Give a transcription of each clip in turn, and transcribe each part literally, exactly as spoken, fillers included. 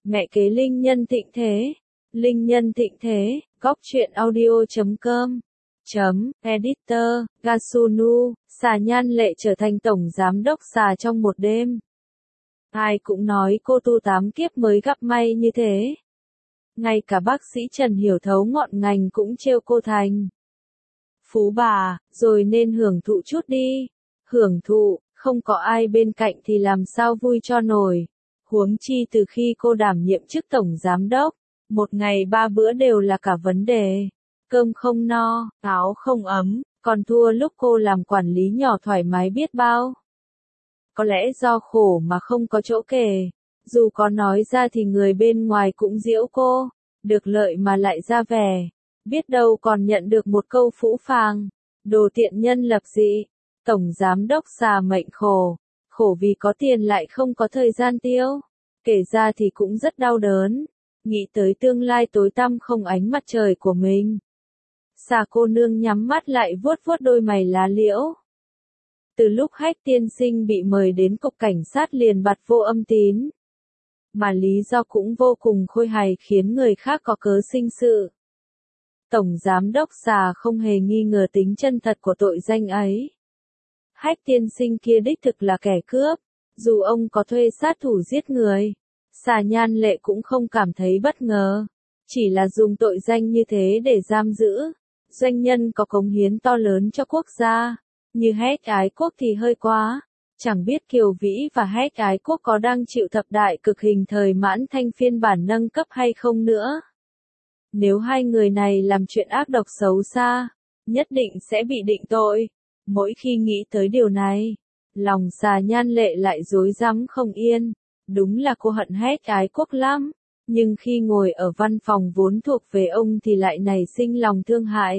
Mẹ kế linh nhân thịnh thế. Linh nhân thịnh thế, góc truyện audio chấm com. Chấm, editor, Gasunu, Xà Nhan Lệ trở thành tổng giám đốc xà trong một đêm. Ai cũng nói cô tu tám kiếp mới gặp may như thế. Ngay cả bác sĩ Trần hiểu thấu ngọn ngành cũng trêu cô thành phú bà, rồi nên hưởng thụ chút đi. Hưởng thụ, không có ai bên cạnh thì làm sao vui cho nổi. Huống chi từ khi cô đảm nhiệm chức tổng giám đốc, một ngày ba bữa đều là cả vấn đề. Cơm không no, áo không ấm, còn thua lúc cô làm quản lý nhỏ thoải mái biết bao. Có lẽ do khổ mà không có chỗ kể. Dù có nói ra thì người bên ngoài cũng giễu cô, được lợi mà lại ra vẻ. Biết đâu còn nhận được một câu phũ phàng, đồ tiện nhân lập dị. Tổng giám đốc xà mệnh khổ, khổ vì có tiền lại không có thời gian tiêu. Kể ra thì cũng rất đau đớn, nghĩ tới tương lai tối tăm không ánh mặt trời của mình. Xà cô nương nhắm mắt lại vuốt vuốt đôi mày lá liễu. Từ lúc Hách tiên sinh bị mời đến cục cảnh sát liền bặt vô âm tín. Mà lý do cũng vô cùng khôi hài khiến người khác có cớ sinh sự. Tổng giám đốc xà không hề nghi ngờ tính chân thật của tội danh ấy. Hách tiên sinh kia đích thực là kẻ cướp, dù ông có thuê sát thủ giết người, Xà Nhan Lệ cũng không cảm thấy bất ngờ. Chỉ là dùng tội danh như thế để giam giữ doanh nhân có cống hiến to lớn cho quốc gia, như Hách Ái Quốc thì hơi quá. Chẳng biết Kiều Vĩ và Hách Ái Quốc có đang chịu thập đại cực hình thời Mãn Thanh phiên bản nâng cấp hay không nữa. Nếu hai người này làm chuyện ác độc xấu xa, nhất định sẽ bị định tội. Mỗi khi nghĩ tới điều này, lòng Xà Nhan Lệ lại rối rắm không yên. Đúng là cô hận Hách Ái Quốc lắm, nhưng khi ngồi ở văn phòng vốn thuộc về ông thì lại nảy sinh lòng thương hại.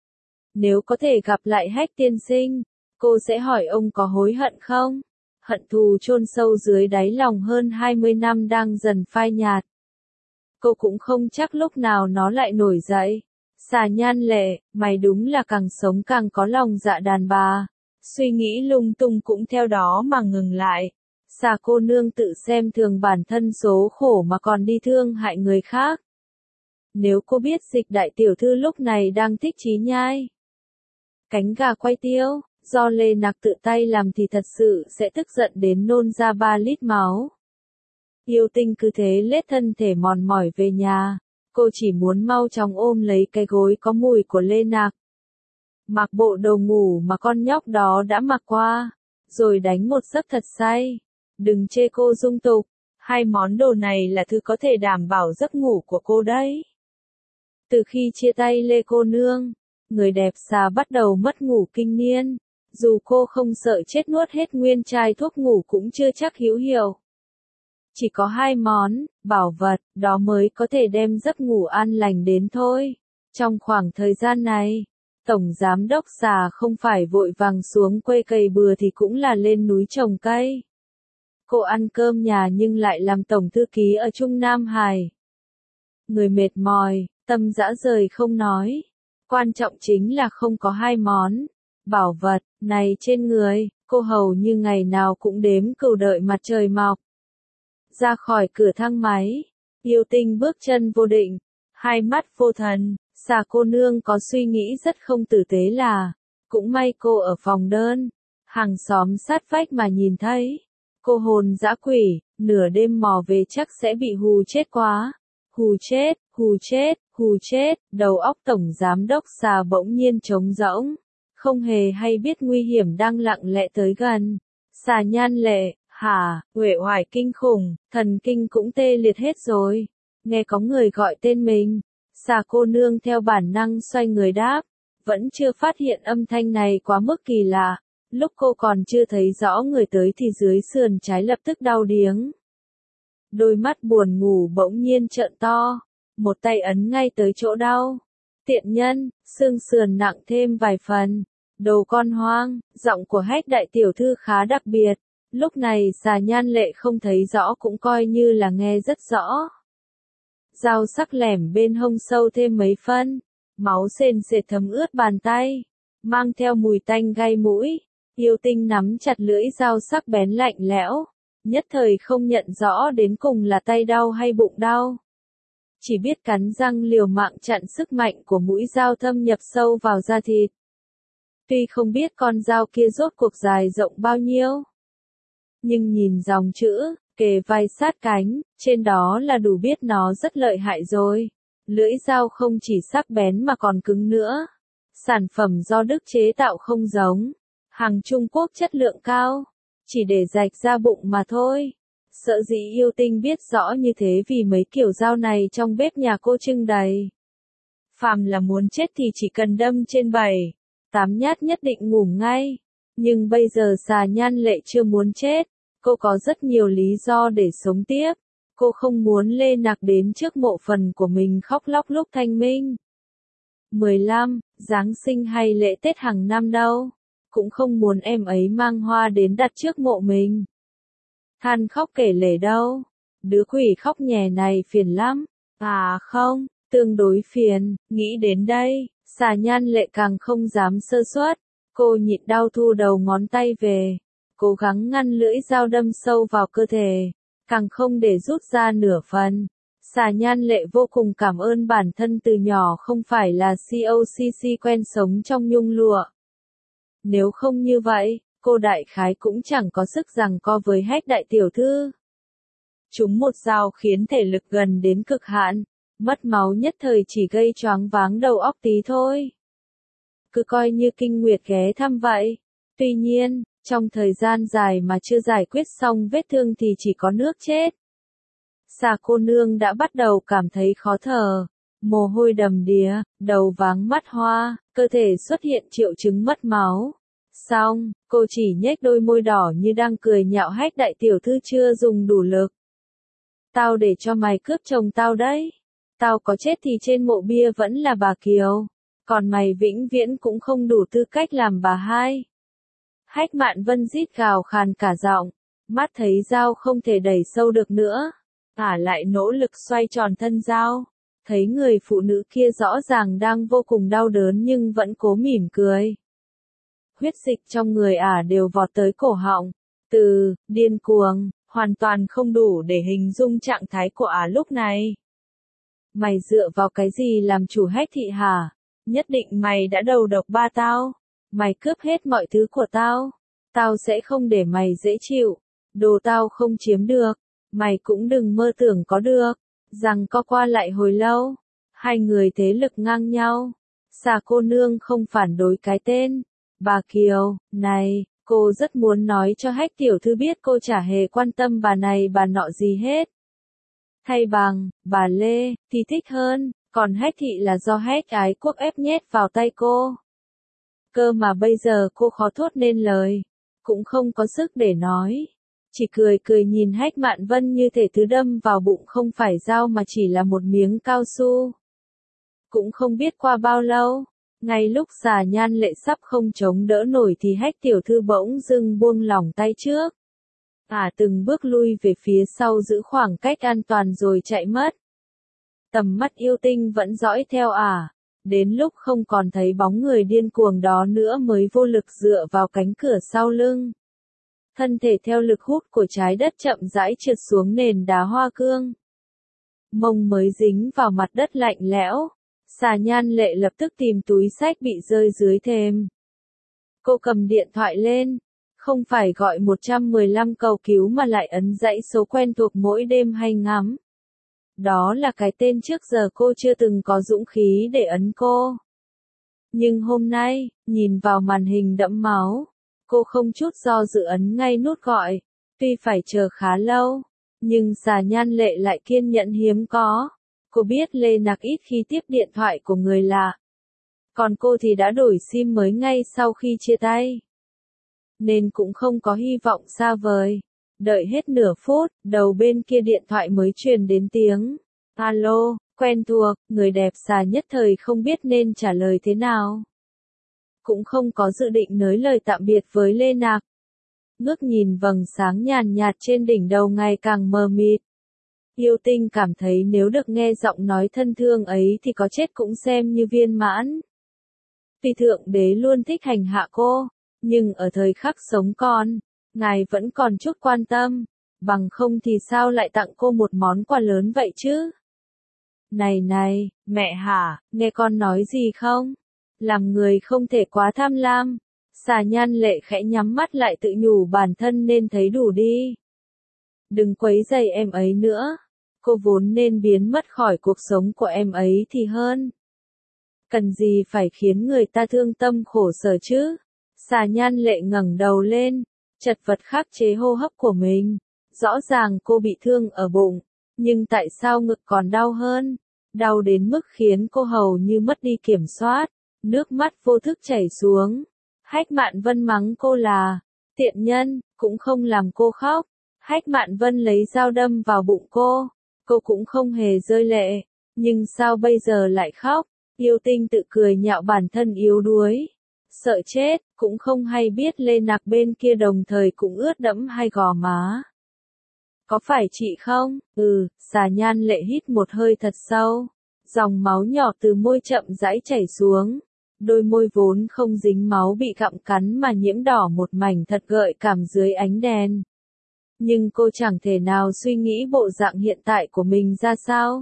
Nếu có thể gặp lại Hách tiên sinh, cô sẽ hỏi ông có hối hận không? Hận thù chôn sâu dưới đáy lòng hơn hai mươi năm đang dần phai nhạt. Cô cũng không chắc lúc nào nó lại nổi dậy. Xà Nhan Lệ, mày đúng là càng sống càng có lòng dạ đàn bà. Suy nghĩ lung tung cũng theo đó mà ngừng lại. Xà cô nương tự xem thường bản thân số khổ mà còn đi thương hại người khác. Nếu cô biết Dịch đại tiểu thư lúc này đang thích chí nhai cánh gà quay tiêu, do Lê Nặc tự tay làm thì thật sự sẽ tức giận đến nôn ra ba lít máu. Yêu Tinh cứ thế lết thân thể mòn mỏi về nhà. Cô chỉ muốn mau chóng ôm lấy cái gối có mùi của Lê Nặc. Mặc bộ đồ ngủ mà con nhóc đó đã mặc qua, rồi đánh một giấc thật say. Đừng chê cô dung tục, hai món đồ này là thứ có thể đảm bảo giấc ngủ của cô đấy. Từ khi chia tay Lê cô nương, người đẹp xà bắt đầu mất ngủ kinh niên. Dù cô không sợ chết nuốt hết nguyên chai thuốc ngủ cũng chưa chắc hữu hiệu. Chỉ có hai món, bảo vật, đó mới có thể đem giấc ngủ an lành đến thôi. Trong khoảng thời gian này, Tổng Giám đốc xà không phải vội vàng xuống quê cày bừa thì cũng là lên núi trồng cây. Cô ăn cơm nhà nhưng lại làm tổng thư ký ở Trung Nam Hải. Người mệt mỏi, tâm dã rời không nói. Quan trọng chính là không có hai món bảo vật này trên người, cô hầu như ngày nào cũng đếm cừu đợi mặt trời mọc. Ra khỏi cửa thang máy, Yêu Tinh bước chân vô định, hai mắt vô thần. Xà cô nương có suy nghĩ rất không tử tế là, cũng may cô ở phòng đơn, hàng xóm sát vách mà nhìn thấy. Cô hồn dã quỷ, nửa đêm mò về chắc sẽ bị hù chết quá. Hù chết, hù chết, hù chết, đầu óc tổng giám đốc xà bỗng nhiên trống rỗng. Không hề hay biết nguy hiểm đang lặng lẽ tới gần. Xà Nhan Lệ, hả, uể oải kinh khủng, thần kinh cũng tê liệt hết rồi. Nghe có người gọi tên mình. Xà cô nương theo bản năng xoay người đáp. Vẫn chưa phát hiện âm thanh này quá mức kỳ lạ. Lúc cô còn chưa thấy rõ người tới thì dưới sườn trái lập tức đau điếng. Đôi mắt buồn ngủ bỗng nhiên trợn to. Một tay ấn ngay tới chỗ đau. Tiện nhân, xương sườn nặng thêm vài phần. Đồ con hoang, giọng của Hách đại tiểu thư khá đặc biệt. Lúc này Xà Nhan Lệ không thấy rõ cũng coi như là nghe rất rõ. Dao sắc lẻm bên hông sâu thêm mấy phân. Máu sền sệt thấm ướt bàn tay. Mang theo mùi tanh gai mũi. Yêu Tinh nắm chặt lưỡi dao sắc bén lạnh lẽo. nhất thời không nhận rõ đến cùng là tay đau hay bụng đau. Chỉ biết cắn răng liều mạng chặn sức mạnh của mũi dao thâm nhập sâu vào da thịt. Tuy không biết con dao kia rốt cuộc dài rộng bao nhiêu, nhưng nhìn dòng chữ, kề vai sát cánh, trên đó là đủ biết nó rất lợi hại rồi. Lưỡi dao không chỉ sắc bén mà còn cứng nữa. Sản phẩm do Đức chế tạo không giống hàng Trung Quốc chất lượng cao, chỉ để rạch ra bụng mà thôi. Sợ dĩ yêu tinh biết rõ như thế vì mấy kiểu dao này trong bếp nhà cô trưng đầy. Phàm là muốn chết thì chỉ cần đâm trên bảy, tám nhát nhất định ngủ ngay. Nhưng bây giờ Xà Nhan Lệ chưa muốn chết. Cô có rất nhiều lý do để sống tiếp. Cô không muốn Lê Nặc đến trước mộ phần của mình khóc lóc lúc thanh minh. mười lăm, Giáng sinh hay lễ Tết hàng năm đâu. Cũng không muốn em ấy mang hoa đến đặt trước mộ mình. Than khóc kể lể đâu. Đứa quỷ khóc nhè này phiền lắm. À không, tương đối phiền. Nghĩ đến đây, Xà Nhan Lệ càng không dám sơ suất. Cô nhịn đau thu đầu ngón tay về. Cố gắng ngăn lưỡi dao đâm sâu vào cơ thể. Càng không để rút ra nửa phần. Xà Nhan Lệ vô cùng cảm ơn bản thân từ nhỏ không phải là cocc quen sống trong nhung lụa. Nếu không như vậy, cô đại khái cũng chẳng có sức giằng co với Hách đại tiểu thư. Trúng một dao khiến thể lực gần đến cực hạn, mất máu nhất thời chỉ gây choáng váng đầu óc tí thôi. Cứ coi như kinh nguyệt ghé thăm vậy. Tuy nhiên, trong thời gian dài mà chưa giải quyết xong vết thương thì chỉ có nước chết. Xà cô nương đã bắt đầu cảm thấy khó thở, mồ hôi đầm đìa, đầu váng mắt hoa, cơ thể xuất hiện triệu chứng mất máu. Xong, cô chỉ nhếch đôi môi đỏ như đang cười nhạo Hách đại tiểu thư chưa dùng đủ lực. Tao để cho mày cướp chồng tao đấy. Tao có chết thì trên mộ bia vẫn là bà Kiều. Còn mày vĩnh viễn cũng không đủ tư cách làm bà hai. Hách Mạn Vân rít gào khàn cả giọng, mắt thấy dao không thể đẩy sâu được nữa. Ả lại nỗ lực xoay tròn thân dao. Thấy người phụ nữ kia rõ ràng đang vô cùng đau đớn nhưng vẫn cố mỉm cười. Huyết dịch trong người Ả đều vọt tới cổ họng. Từ, điên cuồng, hoàn toàn không đủ để hình dung trạng thái của Ả lúc này. Mày dựa vào cái gì làm chủ Hách thị hả? Nhất định mày đã đầu độc ba tao. Mày cướp hết mọi thứ của tao. Tao sẽ không để mày dễ chịu. Đồ tao không chiếm được. Mày cũng đừng mơ tưởng có được. Rằng co qua lại hồi lâu. Hai người thế lực ngang nhau. Xà cô nương không phản đối cái tên. Bà Kiều, này, cô rất muốn nói cho Hách tiểu thư biết cô chả hề quan tâm bà này bà nọ gì hết. Thay bằng, bà Lê, thì thích hơn. Còn Hách thị là do Hách ái quốc ép nhét vào tay cô. Cơ mà bây giờ cô khó thốt nên lời. Cũng không có sức để nói. Chỉ cười cười nhìn Hách Mạn Vân như thể thứ đâm vào bụng không phải dao mà chỉ là một miếng cao su. Cũng không biết qua bao lâu. Ngay lúc Xà Nhan Lệ sắp không chống đỡ nổi thì Hách tiểu thư bỗng dưng buông lỏng tay trước. Ả từng bước lui về phía sau giữ khoảng cách an toàn rồi chạy mất. Tầm mắt yêu tinh vẫn dõi theo Ả. Đến lúc không còn thấy bóng người điên cuồng đó nữa mới vô lực dựa vào cánh cửa sau lưng. Thân thể theo lực hút của trái đất chậm rãi trượt xuống nền đá hoa cương. Mông mới dính vào mặt đất lạnh lẽo. Xà Nhan Lệ lập tức tìm túi xách bị rơi dưới thềm. Cô cầm điện thoại lên. Không phải gọi một trăm mười lăm cầu cứu mà lại ấn dãy số quen thuộc mỗi đêm hay ngắm. Đó là cái tên trước giờ cô chưa từng có dũng khí để ấn cô. Nhưng hôm nay, nhìn vào màn hình đẫm máu, cô không chút do dự ấn ngay nút gọi. Tuy phải chờ khá lâu, nhưng Xà Nhan Lệ lại kiên nhẫn hiếm có. Cô biết Lê Nặc ít khi tiếp điện thoại của người lạ. Còn cô thì đã đổi sim mới ngay sau khi chia tay. Nên cũng không có hy vọng xa vời. Đợi hết nửa phút, đầu bên kia điện thoại mới truyền đến tiếng. Alo, quen thuộc, người đẹp Xà nhất thời không biết nên trả lời thế nào. Cũng không có dự định nới lời tạm biệt với Lê Nặc. Ngước nhìn vầng sáng nhàn nhạt trên đỉnh đầu ngày càng mờ mịt. Yêu tinh cảm thấy nếu được nghe giọng nói thân thương ấy thì có chết cũng xem như viên mãn. Tuy thượng đế luôn thích hành hạ cô, nhưng ở thời khắc sống còn, ngài vẫn còn chút quan tâm. bằng không thì sao lại tặng cô một món quà lớn vậy chứ? Này này, mẹ hả, nghe con nói gì không? Làm người không thể quá tham lam. Xà Nhan Lệ khẽ nhắm mắt lại tự nhủ bản thân nên thấy đủ đi. Đừng quấy rầy em ấy nữa. Cô vốn nên biến mất khỏi cuộc sống của em ấy thì hơn. Cần gì phải khiến người ta thương tâm khổ sở chứ? Xà Nhan Lệ ngẩng đầu lên, chật vật khắc chế hô hấp của mình. Rõ ràng cô bị thương ở bụng, nhưng tại sao ngực còn đau hơn? Đau đến mức khiến cô hầu như mất đi kiểm soát, nước mắt vô thức chảy xuống. Hách Mạn Vân mắng cô là tiện nhân, cũng không làm cô khóc. Hách Mạn Vân lấy dao đâm vào bụng cô, cô cũng không hề rơi lệ, nhưng sao bây giờ lại khóc? Yêu Tinh tự cười nhạo bản thân yếu đuối, sợ chết, cũng không hay biết Lê Nặc bên kia đồng thời cũng ướt đẫm hai gò má. Có phải chị không? Ừ, Xà Nhan Lệ hít một hơi thật sâu, dòng máu nhỏ từ môi chậm rãi chảy xuống. Đôi môi vốn không dính máu bị gặm cắn mà nhiễm đỏ một mảnh thật gợi cảm dưới ánh đèn. Nhưng cô chẳng thể nào suy nghĩ bộ dạng hiện tại của mình ra sao.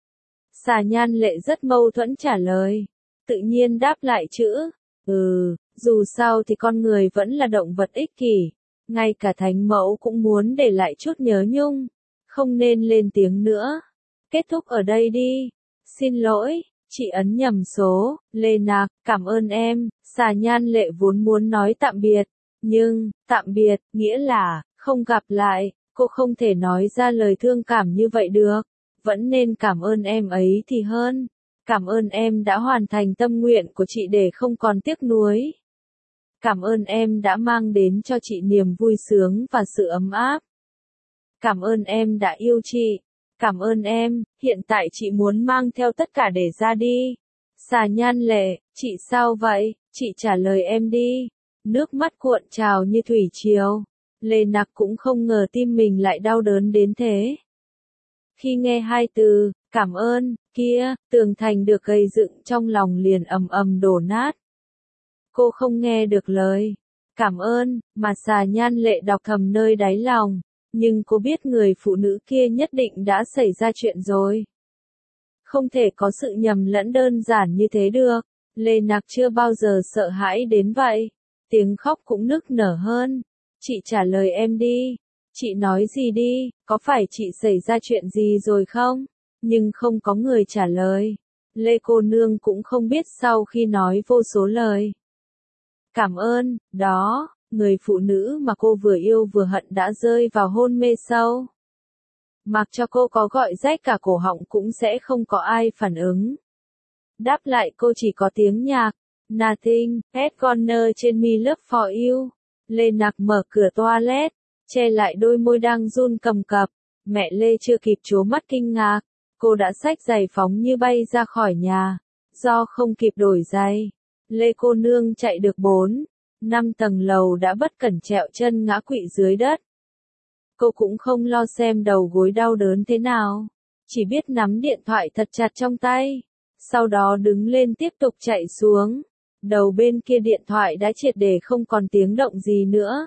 Xà Nhan Lệ rất mâu thuẫn trả lời, tự nhiên đáp lại chữ, ừ, dù sao thì con người vẫn là động vật ích kỷ, ngay cả thánh mẫu cũng muốn để lại chút nhớ nhung, không nên lên tiếng nữa. Kết thúc ở đây đi. Xin lỗi, chị ấn nhầm số. Lê Nặc, cảm ơn em. Xà Nhan Lệ vốn muốn nói tạm biệt, nhưng, tạm biệt, nghĩa là, không gặp lại, cô không thể nói ra lời thương cảm như vậy được. Vẫn nên cảm ơn em ấy thì hơn. Cảm ơn em đã hoàn thành tâm nguyện của chị để không còn tiếc nuối. Cảm ơn em đã mang đến cho chị niềm vui sướng và sự ấm áp. Cảm ơn em đã yêu chị. Cảm ơn em, hiện tại chị muốn mang theo tất cả để ra đi. Xà Nhan Lệ, chị sao vậy? Chị trả lời em đi. Nước mắt cuộn trào như thủy triều. Lê Nặc cũng không ngờ tim mình lại đau đớn đến thế. Khi nghe hai từ, cảm ơn, kia, tường thành được gây dựng trong lòng liền ầm ầm đổ nát. Cô không nghe được lời cảm ơn mà Xà Nhan Lệ đọc thầm nơi đáy lòng, nhưng cô biết người phụ nữ kia nhất định đã xảy ra chuyện rồi. Không thể có sự nhầm lẫn đơn giản như thế được. Lê Nặc chưa bao giờ sợ hãi đến vậy. Tiếng khóc cũng nức nở hơn. Chị trả lời em đi. Chị nói gì đi, có phải chị xảy ra chuyện gì rồi không? Nhưng không có người trả lời. Lê cô nương cũng không biết sau khi nói vô số lời. Cảm ơn, đó, người phụ nữ mà cô vừa yêu vừa hận đã rơi vào hôn mê sâu. Mặc cho cô có gọi rách cả cổ họng cũng sẽ không có ai phản ứng. Đáp lại cô chỉ có tiếng nhạc. Nothing, Head Corner trên Me Love For You. Lê Nặc mở cửa toilet, che lại đôi môi đang run cầm cập. Mẹ Lê chưa kịp trố mắt kinh ngạc, cô đã xách giày phóng như bay ra khỏi nhà. Do không kịp đổi giày, Lê cô nương chạy được bốn, năm tầng lầu đã bất cẩn trẹo chân ngã quỵ dưới đất. Cô cũng không lo xem đầu gối đau đớn thế nào, chỉ biết nắm điện thoại thật chặt trong tay, sau đó đứng lên tiếp tục chạy xuống. Đầu bên kia điện thoại đã triệt để không còn tiếng động gì nữa.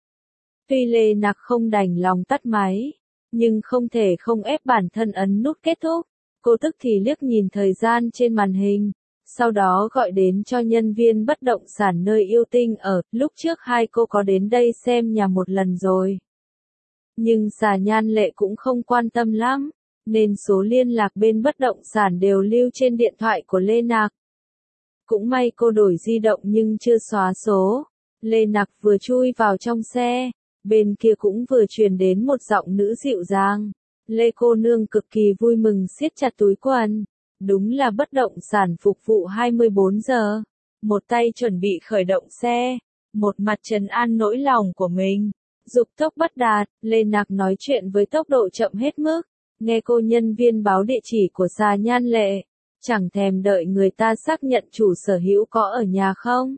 Tuy Lê Nặc không đành lòng tắt máy, nhưng không thể không ép bản thân ấn nút kết thúc. Cô tức thì liếc nhìn thời gian trên màn hình, sau đó gọi đến cho nhân viên bất động sản nơi Yêu Tinh ở. Lúc trước hai cô có đến đây xem nhà một lần rồi. Nhưng Xà Nhan Lệ cũng không quan tâm lắm, nên số liên lạc bên bất động sản đều lưu trên điện thoại của Lê Nặc. Cũng may cô đổi di động nhưng chưa xóa số. Lê Nặc vừa chui vào trong xe, bên kia cũng vừa truyền đến một giọng nữ dịu dàng. Lê cô nương cực kỳ vui mừng siết chặt túi quần. Đúng là bất động sản phục vụ hai mươi bốn giờ. Một tay chuẩn bị khởi động xe, một mặt trấn an nỗi lòng của mình. Dục tốc bất đạt, Lê Nặc nói chuyện với tốc độ chậm hết mức. Nghe cô nhân viên báo địa chỉ của Xà Nhan Lệ, chẳng thèm đợi người ta xác nhận chủ sở hữu có ở nhà không.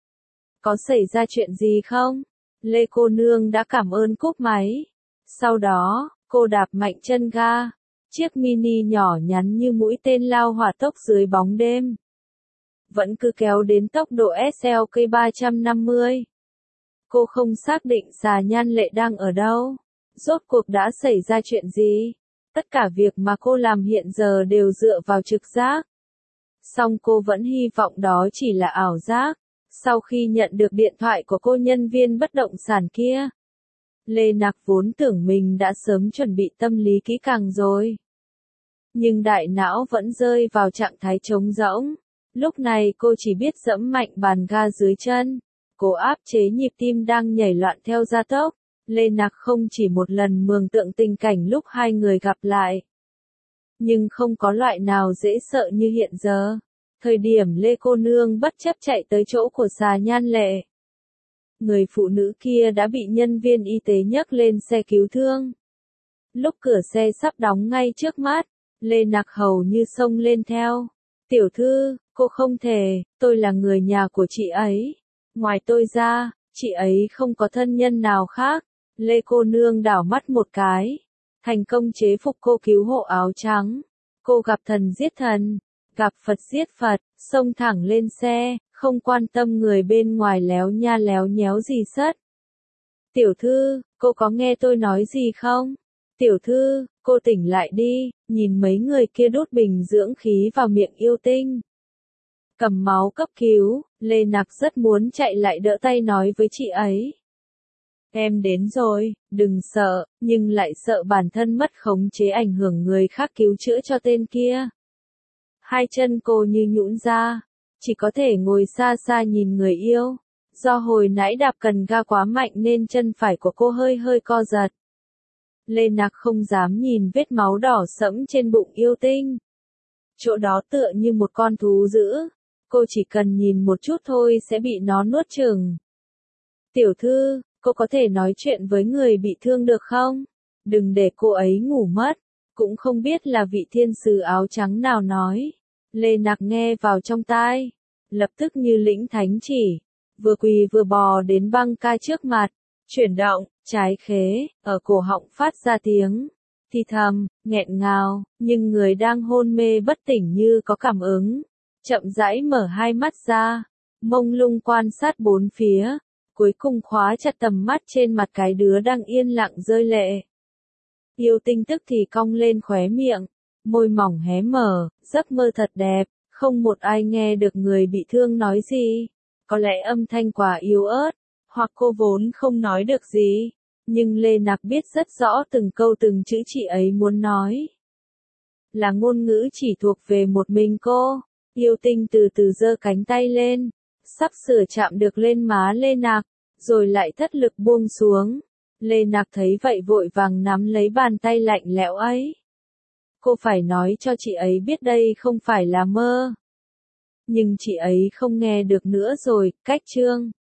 Có xảy ra chuyện gì không? Lê cô nương đã cảm ơn cúp máy. Sau đó, cô đạp mạnh chân ga. Chiếc mini nhỏ nhắn như mũi tên lao hỏa tốc dưới bóng đêm. Vẫn cứ kéo đến tốc độ ét lờ ca ba trăm năm mươi. Cô không xác định Xà Nhan Lệ đang ở đâu. Rốt cuộc đã xảy ra chuyện gì? Tất cả việc mà cô làm hiện giờ đều dựa vào trực giác. Song cô vẫn hy vọng đó chỉ là ảo giác. Sau khi nhận được điện thoại của cô nhân viên bất động sản kia, Lê Nặc vốn tưởng mình đã sớm chuẩn bị tâm lý kỹ càng rồi. Nhưng đại não vẫn rơi vào trạng thái trống rỗng. Lúc này cô chỉ biết giẫm mạnh bàn ga dưới chân. Cô áp chế nhịp tim đang nhảy loạn theo gia tốc. Lê Nặc không chỉ một lần mường tượng tình cảnh lúc hai người gặp lại. Nhưng không có loại nào dễ sợ như hiện giờ. Thời điểm Lê cô nương bất chấp chạy tới chỗ của Xà Nhan Lệ. Người phụ nữ kia đã bị nhân viên y tế nhấc lên xe cứu thương. Lúc cửa xe sắp đóng ngay trước mắt, Lê Nặc hầu như xông lên theo. Tiểu thư, cô không thể, tôi là người nhà của chị ấy. Ngoài tôi ra, chị ấy không có thân nhân nào khác. Lê cô nương đảo mắt một cái. Thành công chế phục cô cứu hộ áo trắng. Cô gặp thần giết thần, gặp Phật giết Phật, xông thẳng lên xe, không quan tâm người bên ngoài léo nha léo nhéo gì sất. Tiểu thư, cô có nghe tôi nói gì không? Tiểu thư, cô tỉnh lại đi, nhìn mấy người kia đút bình dưỡng khí vào miệng yêu tinh. Cầm máu cấp cứu, Lê Nặc rất muốn chạy lại đỡ tay nói với chị ấy. Em đến rồi, đừng sợ, nhưng lại sợ bản thân mất khống chế ảnh hưởng người khác cứu chữa cho tên kia. Hai chân cô như nhũn ra, chỉ có thể ngồi xa xa nhìn người yêu. Do hồi nãy đạp cần ga quá mạnh nên chân phải của cô hơi hơi co giật. Lê Nặc không dám nhìn vết máu đỏ sẫm trên bụng yêu tinh. Chỗ đó tựa như một con thú dữ. Cô chỉ cần nhìn một chút thôi sẽ bị nó nuốt chửng. Tiểu thư, cô có thể nói chuyện với người bị thương được không? Đừng để cô ấy ngủ mất. Cũng không biết là vị thiên sứ áo trắng nào nói. Lê Nặc nghe vào trong tai. Lập tức như lĩnh thánh chỉ. Vừa quỳ vừa bò đến băng ca trước mặt. Chuyển động, trái khế, ở cổ họng phát ra tiếng. Thì thầm, nghẹn ngào, nhưng người đang hôn mê bất tỉnh như có cảm ứng. Chậm rãi mở hai mắt ra. Mông lung quan sát bốn phía. Cuối cùng khóa chặt tầm mắt trên mặt cái đứa đang yên lặng rơi lệ. Yêu tinh tức thì cong lên khóe miệng, môi mỏng hé mở, giấc mơ thật đẹp, không một ai nghe được người bị thương nói gì. Có lẽ âm thanh quá yếu ớt, hoặc cô vốn không nói được gì, nhưng Lê Nặc biết rất rõ từng câu từng chữ chị ấy muốn nói. Là ngôn ngữ chỉ thuộc về một mình cô. Yêu tinh từ từ giơ cánh tay lên, sắp sửa chạm được lên má Lê Nặc, rồi lại thất lực buông xuống. Lê Nặc thấy vậy vội vàng nắm lấy bàn tay lạnh lẽo ấy. Cô phải nói cho chị ấy biết đây không phải là mơ. Nhưng chị ấy không nghe được nữa rồi, cách chương.